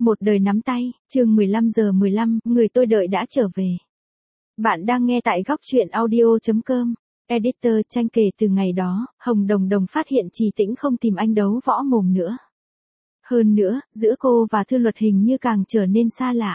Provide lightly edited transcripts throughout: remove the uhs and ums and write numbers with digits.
Một đời nắm tay, chương 15:15, người tôi đợi đã trở về. Bạn đang nghe tại góc truyện audio.com. Editor Tranh. Kể từ ngày đó, Hồng Đồng Đồng phát hiện Trì Tĩnh không tìm anh đấu võ mồm nữa. Hơn nữa, giữa cô và Thư Luật hình như càng trở nên xa lạ.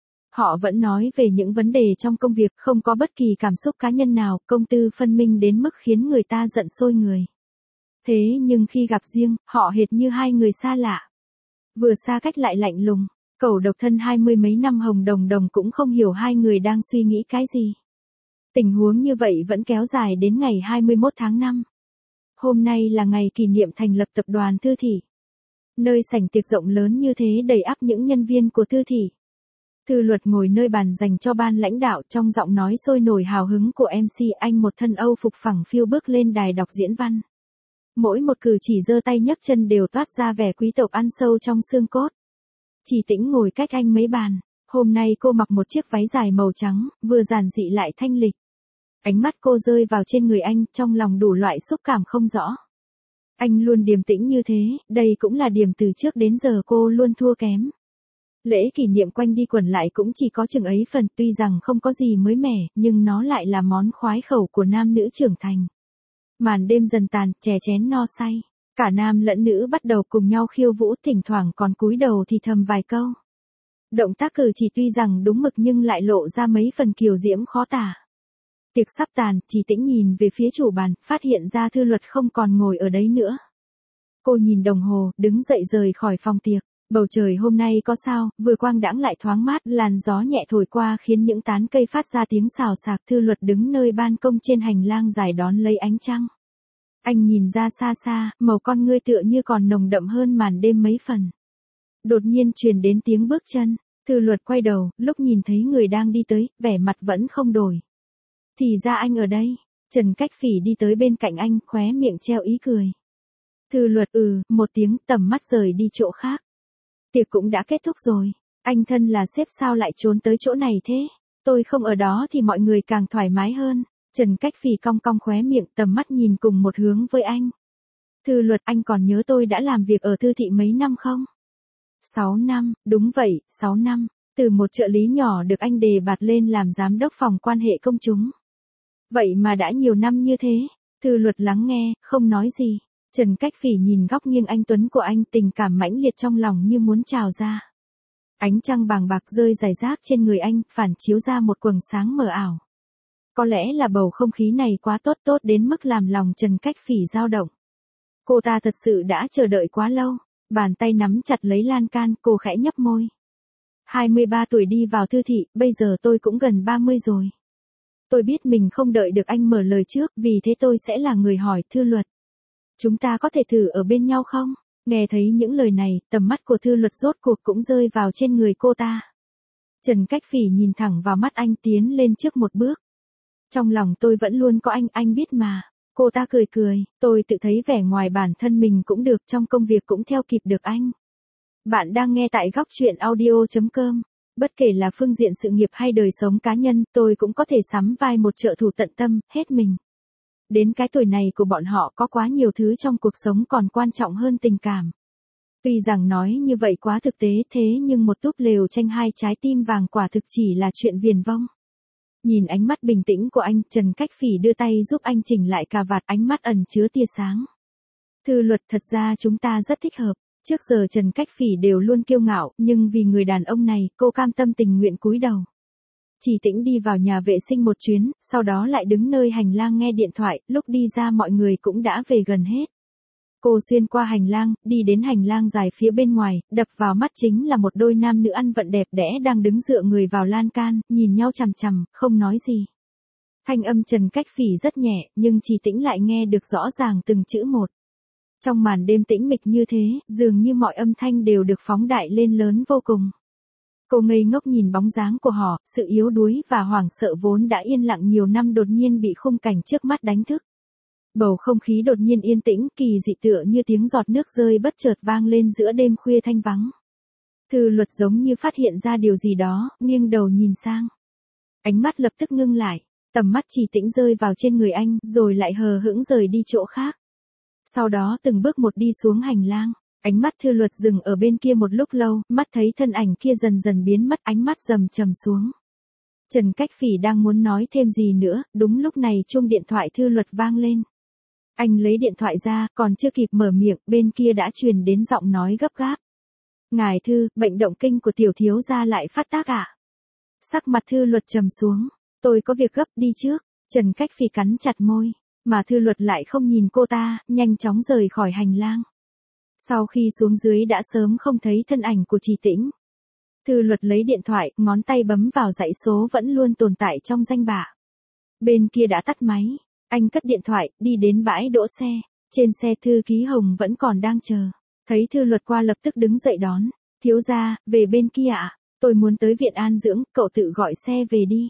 Họ vẫn nói về những vấn đề trong công việc, không có bất kỳ cảm xúc cá nhân nào, công tư phân minh đến mức khiến người ta giận sôi người. Thế nhưng khi gặp riêng, họ hệt như hai người xa lạ. Vừa xa cách lại lạnh lùng, cẩu độc thân 20 mấy năm Hồng Đồng Đồng cũng không hiểu hai người đang suy nghĩ cái gì. Tình huống như vậy vẫn kéo dài đến ngày 21 tháng 5. Hôm nay là ngày kỷ niệm thành lập tập đoàn Thư Thị. Nơi sảnh tiệc rộng lớn như thế đầy ắp những nhân viên của Thư Thị. Thư Luật ngồi nơi bàn dành cho ban lãnh đạo, trong giọng nói sôi nổi hào hứng của MC, anh một thân Âu phục phẳng phiu bước lên đài đọc diễn văn. Mỗi một cử chỉ giơ tay nhấc chân đều toát ra vẻ quý tộc ăn sâu trong xương cốt. Trì Tĩnh ngồi cách anh mấy bàn. Hôm nay cô mặc một chiếc váy dài màu trắng, vừa giản dị lại thanh lịch. Ánh mắt cô rơi vào trên người anh, trong lòng đủ loại xúc cảm không rõ. Anh luôn điềm tĩnh như thế, đây cũng là điểm từ trước đến giờ cô luôn thua kém. Lễ kỷ niệm quanh đi quẩn lại cũng chỉ có chừng ấy phần, tuy rằng không có gì mới mẻ, nhưng nó lại là món khoái khẩu của nam nữ trưởng thành. Màn đêm dần tàn, chè chén no say. Cả nam lẫn nữ bắt đầu cùng nhau khiêu vũ, thỉnh thoảng còn cúi đầu thì thầm vài câu. Động tác cử chỉ tuy rằng đúng mực nhưng lại lộ ra mấy phần kiều diễm khó tả. Tiệc sắp tàn, Trì Tĩnh nhìn về phía chủ bàn, phát hiện ra Thư Luật không còn ngồi ở đấy nữa. Cô nhìn đồng hồ, đứng dậy rời khỏi phòng tiệc. Bầu trời hôm nay có sao, vừa quang đãng lại thoáng mát, làn gió nhẹ thổi qua khiến những tán cây phát ra tiếng xào xạc. Thư Luật đứng nơi ban công trên hành lang dài đón lấy ánh trăng. Anh nhìn ra xa xa, màu con ngươi tựa như còn nồng đậm hơn màn đêm mấy phần. Đột nhiên truyền đến tiếng bước chân, Thư Luật quay đầu, lúc nhìn thấy người đang đi tới, vẻ mặt vẫn không đổi. Thì ra anh ở đây. Trần Cách Phỉ đi tới bên cạnh anh, khóe miệng treo ý cười. Thư Luật một tiếng, tầm mắt rời đi chỗ khác. Tiệc cũng đã kết thúc rồi. Anh thân là sếp sao lại trốn tới chỗ này thế? Tôi không ở đó thì mọi người càng thoải mái hơn. Trần Cách Phỉ cong cong khóe miệng, tầm mắt nhìn cùng một hướng với anh. Thư Luật, anh còn nhớ tôi đã làm việc ở Thư Thị mấy năm không? 6 năm, đúng vậy, 6 năm. Từ một trợ lý nhỏ được anh đề bạt lên làm giám đốc phòng quan hệ công chúng. Vậy mà đã nhiều năm như thế. Thư Luật lắng nghe, không nói gì. Trần Cách Phỉ nhìn góc nghiêng anh tuấn của anh, tình cảm mãnh liệt trong lòng như muốn trào ra. Ánh trăng bàng bạc rơi rải rác trên người anh, phản chiếu ra một quầng sáng mờ ảo. Có lẽ là bầu không khí này quá tốt đến mức làm lòng Trần Cách Phỉ dao động. Cô ta thật sự đã chờ đợi quá lâu. Bàn tay nắm chặt lấy lan can, cô khẽ nhấp môi. 23 tuổi đi vào Thư Thị, bây giờ tôi cũng gần 30 rồi. Tôi biết mình không đợi được anh mở lời trước, vì thế tôi sẽ là người hỏi. Thư Luật, chúng ta có thể thử ở bên nhau không? Nghe thấy những lời này, tầm mắt của Thư Luật rốt cuộc cũng rơi vào trên người cô ta. Trần Cách Phỉ nhìn thẳng vào mắt anh, tiến lên trước một bước. Trong lòng tôi vẫn luôn có anh biết mà. Cô ta cười, tôi tự thấy vẻ ngoài bản thân mình cũng được, trong công việc cũng theo kịp được anh. Bạn đang nghe tại góc truyện audio.com. Bất kể là phương diện sự nghiệp hay đời sống cá nhân, tôi cũng có thể sắm vai một trợ thủ tận tâm, hết mình. Đến cái tuổi này của bọn họ có quá nhiều thứ trong cuộc sống còn quan trọng hơn tình cảm. Tuy rằng nói như vậy quá thực tế, thế nhưng một túp lều tranh hai trái tim vàng quả thực chỉ là chuyện viển vông. Nhìn ánh mắt bình tĩnh của anh, Trần Cách Phỉ đưa tay giúp anh chỉnh lại cà vạt, ánh mắt ẩn chứa tia sáng. Thư Luật, thật ra chúng ta rất thích hợp. Trước giờ Trần Cách Phỉ đều luôn kiêu ngạo, nhưng vì người đàn ông này, cô cam tâm tình nguyện cúi đầu. Trì Tĩnh đi vào nhà vệ sinh một chuyến, sau đó lại đứng nơi hành lang nghe điện thoại, lúc đi ra mọi người cũng đã về gần hết. Cô xuyên qua hành lang, đi đến hành lang dài phía bên ngoài, đập vào mắt chính là một đôi nam nữ ăn vận đẹp đẽ đang đứng dựa người vào lan can, nhìn nhau chằm chằm, không nói gì. Thanh âm Trần Cách Phỉ rất nhẹ, nhưng Trì Tĩnh lại nghe được rõ ràng từng chữ một. Trong màn đêm tĩnh mịch như thế, dường như mọi âm thanh đều được phóng đại lên lớn vô cùng. Cô ngây ngốc nhìn bóng dáng của họ, sự yếu đuối và hoảng sợ vốn đã yên lặng nhiều năm đột nhiên bị khung cảnh trước mắt đánh thức. Bầu không khí đột nhiên yên tĩnh, kỳ dị tựa như tiếng giọt nước rơi bất chợt vang lên giữa đêm khuya thanh vắng. Thư Luật giống như phát hiện ra điều gì đó, nghiêng đầu nhìn sang. Ánh mắt lập tức ngưng lại, tầm mắt Trì Tĩnh rơi vào trên người anh, rồi lại hờ hững rời đi chỗ khác. Sau đó từng bước một đi xuống hành lang. Ánh mắt Thư Luật dừng ở bên kia một lúc lâu, mắt thấy thân ảnh kia dần dần biến mất, ánh mắt trầm trầm xuống. Trần Cách Phỉ đang muốn nói thêm gì nữa, đúng lúc này chuông điện thoại Thư Luật vang lên. Anh lấy điện thoại ra, còn chưa kịp mở miệng, bên kia đã truyền đến giọng nói gấp gáp. Ngài Thư, bệnh động kinh của tiểu thiếu gia lại phát tác ạ. Sắc mặt Thư Luật trầm xuống, tôi có việc gấp đi trước. Trần Cách Phỉ cắn chặt môi, mà Thư Luật lại không nhìn cô ta, nhanh chóng rời khỏi hành lang. Sau khi xuống dưới đã sớm không thấy thân ảnh của Trì Tĩnh. Thư Luật lấy điện thoại, ngón tay bấm vào dãy số vẫn luôn tồn tại trong danh bạ. Bên kia đã tắt máy, anh cất điện thoại, đi đến bãi đỗ xe. Trên xe thư ký Hồng vẫn còn đang chờ. Thấy Thư Luật qua lập tức đứng dậy đón. Thiếu gia, về bên kia ạ. Tôi muốn tới viện an dưỡng, cậu tự gọi xe về đi.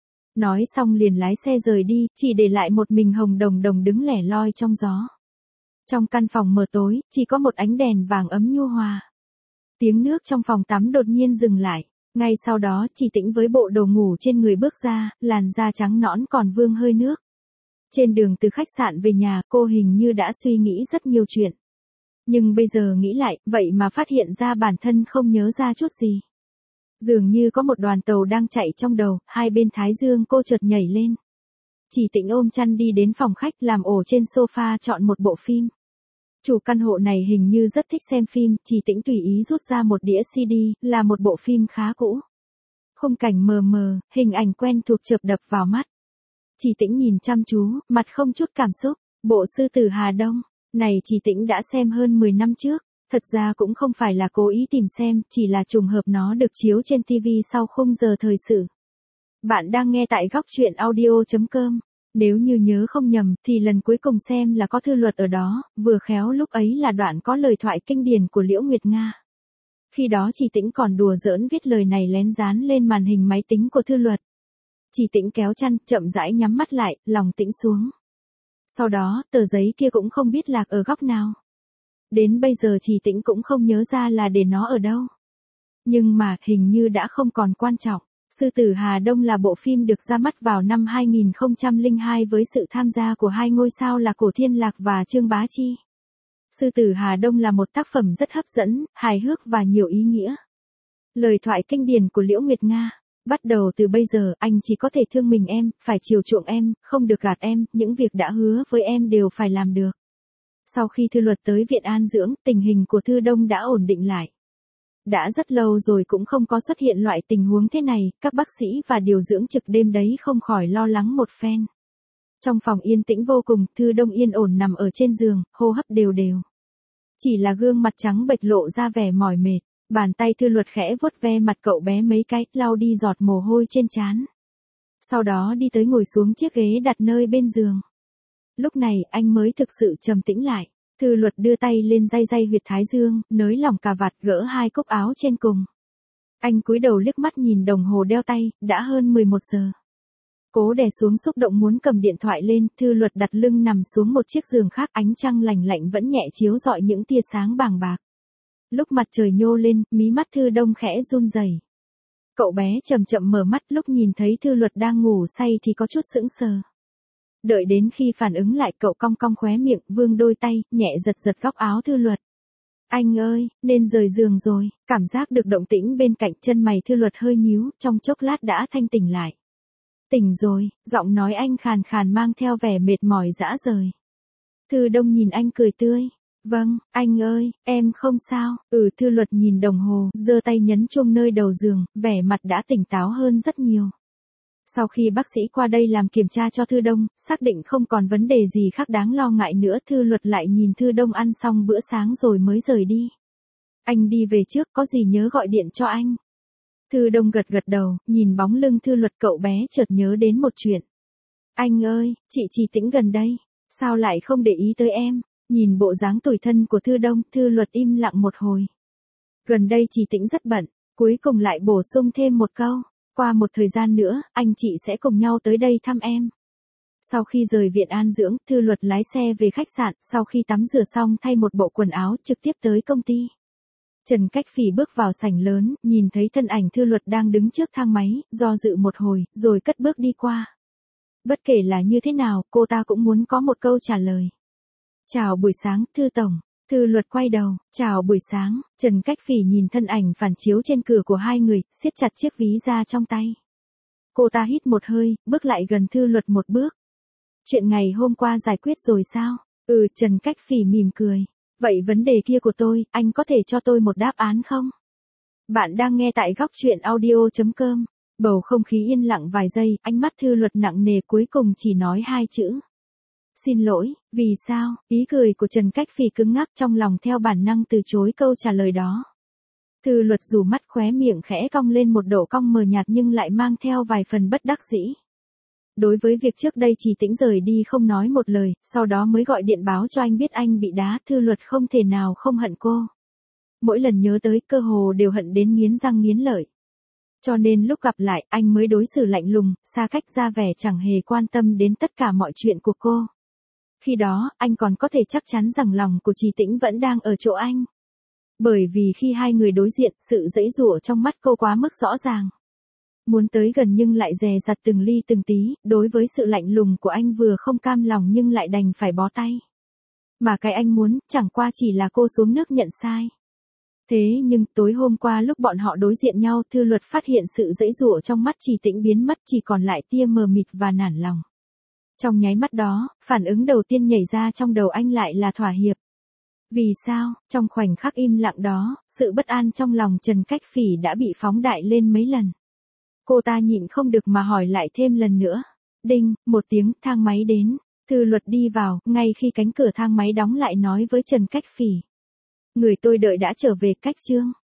Nói xong liền lái xe rời đi, chỉ để lại một mình Hồng Đồng Đồng đứng lẻ loi trong gió. Trong căn phòng mờ tối, chỉ có một ánh đèn vàng ấm nhu hòa. Tiếng nước trong phòng tắm đột nhiên dừng lại. Ngay sau đó Trì Tĩnh với bộ đồ ngủ trên người bước ra, làn da trắng nõn còn vương hơi nước. Trên đường từ khách sạn về nhà, cô hình như đã suy nghĩ rất nhiều chuyện. Nhưng bây giờ nghĩ lại, vậy mà phát hiện ra bản thân không nhớ ra chút gì. Dường như có một đoàn tàu đang chạy trong đầu, hai bên thái dương cô chợt nhảy lên. Trì Tĩnh ôm chăn đi đến phòng khách làm ổ trên sofa chọn một bộ phim. Chủ căn hộ này hình như rất thích xem phim, Trì Tĩnh tùy ý rút ra một đĩa CD, là một bộ phim khá cũ. Khung cảnh mờ mờ, hình ảnh quen thuộc chợp đập vào mắt. Trì Tĩnh nhìn chăm chú, mặt không chút cảm xúc, bộ Sư tử Hà Đông, này Trì Tĩnh đã xem hơn 10 năm trước, thật ra cũng không phải là cố ý tìm xem, chỉ là trùng hợp nó được chiếu trên TV sau khung giờ thời sự. Bạn đang nghe tại góc truyện audio.com. Nếu như nhớ không nhầm, thì lần cuối cùng xem là có Thư Luật ở đó, vừa khéo lúc ấy là đoạn có lời thoại kinh điển của Liễu Nguyệt Nga. Khi đó Trì Tĩnh còn đùa giỡn viết lời này lén dán lên màn hình máy tính của Thư Luật. Trì Tĩnh kéo chăn, chậm rãi nhắm mắt lại, lòng tĩnh xuống. Sau đó, tờ giấy kia cũng không biết lạc ở góc nào. Đến bây giờ Trì Tĩnh cũng không nhớ ra là để nó ở đâu. Nhưng mà, hình như đã không còn quan trọng. Sư tử Hà Đông là bộ phim được ra mắt vào năm 2002 với sự tham gia của hai ngôi sao là Cổ Thiên Lạc và Trương Bá Chi. Sư tử Hà Đông là một tác phẩm rất hấp dẫn, hài hước và nhiều ý nghĩa. Lời thoại kinh điển của Liễu Nguyệt Nga. Bắt đầu từ bây giờ, anh chỉ có thể thương mình em, phải chiều chuộng em, không được gạt em, những việc đã hứa với em đều phải làm được. Sau khi Thư Luật tới viện an dưỡng, tình hình của Thư Đông đã ổn định lại. Đã rất lâu rồi cũng không có xuất hiện loại tình huống thế này, các bác sĩ và điều dưỡng trực đêm đấy không khỏi lo lắng một phen. Trong phòng yên tĩnh vô cùng, Thư Đông yên ổn nằm ở trên giường, hô hấp đều đều. Chỉ là gương mặt trắng bệch lộ ra vẻ mỏi mệt, bàn tay Thư Luật khẽ vuốt ve mặt cậu bé mấy cái, lau đi giọt mồ hôi trên trán. Sau đó đi tới ngồi xuống chiếc ghế đặt nơi bên giường. Lúc này anh mới thực sự trầm tĩnh lại. Thư Luật đưa tay lên day huyệt thái dương, nới lỏng cà vạt, gỡ hai cúc áo trên cùng. Anh cúi đầu liếc mắt nhìn đồng hồ đeo tay, đã hơn 11 giờ. Cố đè xuống xúc động muốn cầm điện thoại lên, Thư Luật đặt lưng nằm xuống một chiếc giường khác, ánh trăng lành lạnh vẫn nhẹ chiếu rọi những tia sáng bàng bạc. Lúc mặt trời nhô lên, mí mắt Thư Đông khẽ run rẩy. Cậu bé chậm chậm mở mắt, lúc nhìn thấy Thư Luật đang ngủ say thì có chút sững sờ. Đợi đến khi phản ứng lại, cậu cong cong khóe miệng, vươn đôi tay, nhẹ giật giật góc áo Thư Luật. Anh ơi, nên rời giường rồi. Cảm giác được động tĩnh bên cạnh, chân mày Thư Luật hơi nhíu, trong chốc lát đã thanh tỉnh lại. Tỉnh rồi, giọng nói anh khàn khàn mang theo vẻ mệt mỏi rã rời. Thư Đông nhìn anh cười tươi. Vâng, anh ơi, em không sao. Thư Luật nhìn đồng hồ, giơ tay nhấn chuông nơi đầu giường, vẻ mặt đã tỉnh táo hơn rất nhiều. Sau khi bác sĩ qua đây làm kiểm tra cho Thư Đông, xác định không còn vấn đề gì khác đáng lo ngại nữa, Thư Luật lại nhìn Thư Đông ăn xong bữa sáng rồi mới rời đi. Anh đi về trước, có gì nhớ gọi điện cho anh. Thư Đông gật gật đầu, nhìn bóng lưng Thư Luật, cậu bé chợt nhớ đến một chuyện. Anh ơi, chị Trì Tĩnh gần đây, sao lại không để ý tới em? Nhìn bộ dáng tủi thân của Thư Đông, Thư Luật im lặng một hồi. Gần đây Trì Tĩnh rất bận, cuối cùng lại bổ sung thêm một câu. Qua một thời gian nữa, anh chị sẽ cùng nhau tới đây thăm em. Sau khi rời viện an dưỡng, Thư Luật lái xe về khách sạn, sau khi tắm rửa xong thay một bộ quần áo trực tiếp tới công ty. Trần Cách Phỉ bước vào sảnh lớn, nhìn thấy thân ảnh Thư Luật đang đứng trước thang máy, do dự một hồi, rồi cất bước đi qua. Bất kể là như thế nào, cô ta cũng muốn có một câu trả lời. Chào buổi sáng, Thư Tổng. Thư Luật quay đầu, chào buổi sáng, Trần Cách Phỉ nhìn thân ảnh phản chiếu trên cửa của hai người, siết chặt chiếc ví da trong tay. Cô ta hít một hơi, bước lại gần Thư Luật một bước. Chuyện ngày hôm qua giải quyết rồi sao? Trần Cách Phỉ mỉm cười. Vậy vấn đề kia của tôi, anh có thể cho tôi một đáp án không? Bạn đang nghe tại góc chuyện audio.com. Bầu không khí yên lặng vài giây, ánh mắt Thư Luật nặng nề cuối cùng chỉ nói hai chữ. Xin lỗi, vì sao? Ý cười của Trần Cách Phỉ cứng ngắc trong lòng theo bản năng từ chối câu trả lời đó. Thư Luật rủ mắt khóe miệng khẽ cong lên một độ cong mờ nhạt nhưng lại mang theo vài phần bất đắc dĩ. Đối với việc trước đây Trì Tĩnh rời đi không nói một lời, sau đó mới gọi điện báo cho anh biết anh bị đá, Thư Luật không thể nào không hận cô. Mỗi lần nhớ tới cơ hồ đều hận đến nghiến răng nghiến lợi. Cho nên lúc gặp lại anh mới đối xử lạnh lùng, xa cách ra vẻ chẳng hề quan tâm đến tất cả mọi chuyện của cô. Khi đó, anh còn có thể chắc chắn rằng lòng của Trì Tĩnh vẫn đang ở chỗ anh. Bởi vì khi hai người đối diện, sự giãy giụa trong mắt cô quá mức rõ ràng. Muốn tới gần nhưng lại dè dặt từng ly từng tí, đối với sự lạnh lùng của anh vừa không cam lòng nhưng lại đành phải bó tay. Mà cái anh muốn, chẳng qua chỉ là cô xuống nước nhận sai. Thế nhưng, tối hôm qua lúc bọn họ đối diện nhau, Thư Luật phát hiện sự giãy giụa trong mắt Trì Tĩnh biến mất, chỉ còn lại tia mờ mịt và nản lòng. Trong nháy mắt đó, phản ứng đầu tiên nhảy ra trong đầu anh lại là thỏa hiệp. Vì sao, trong khoảnh khắc im lặng đó, sự bất an trong lòng Trần Cách Phỉ đã bị phóng đại lên mấy lần. Cô ta nhịn không được mà hỏi lại thêm lần nữa. Đinh, một tiếng, thang máy đến. Thư Luật đi vào, ngay khi cánh cửa thang máy đóng lại nói với Trần Cách Phỉ. Người tôi đợi đã trở về. Cách chương.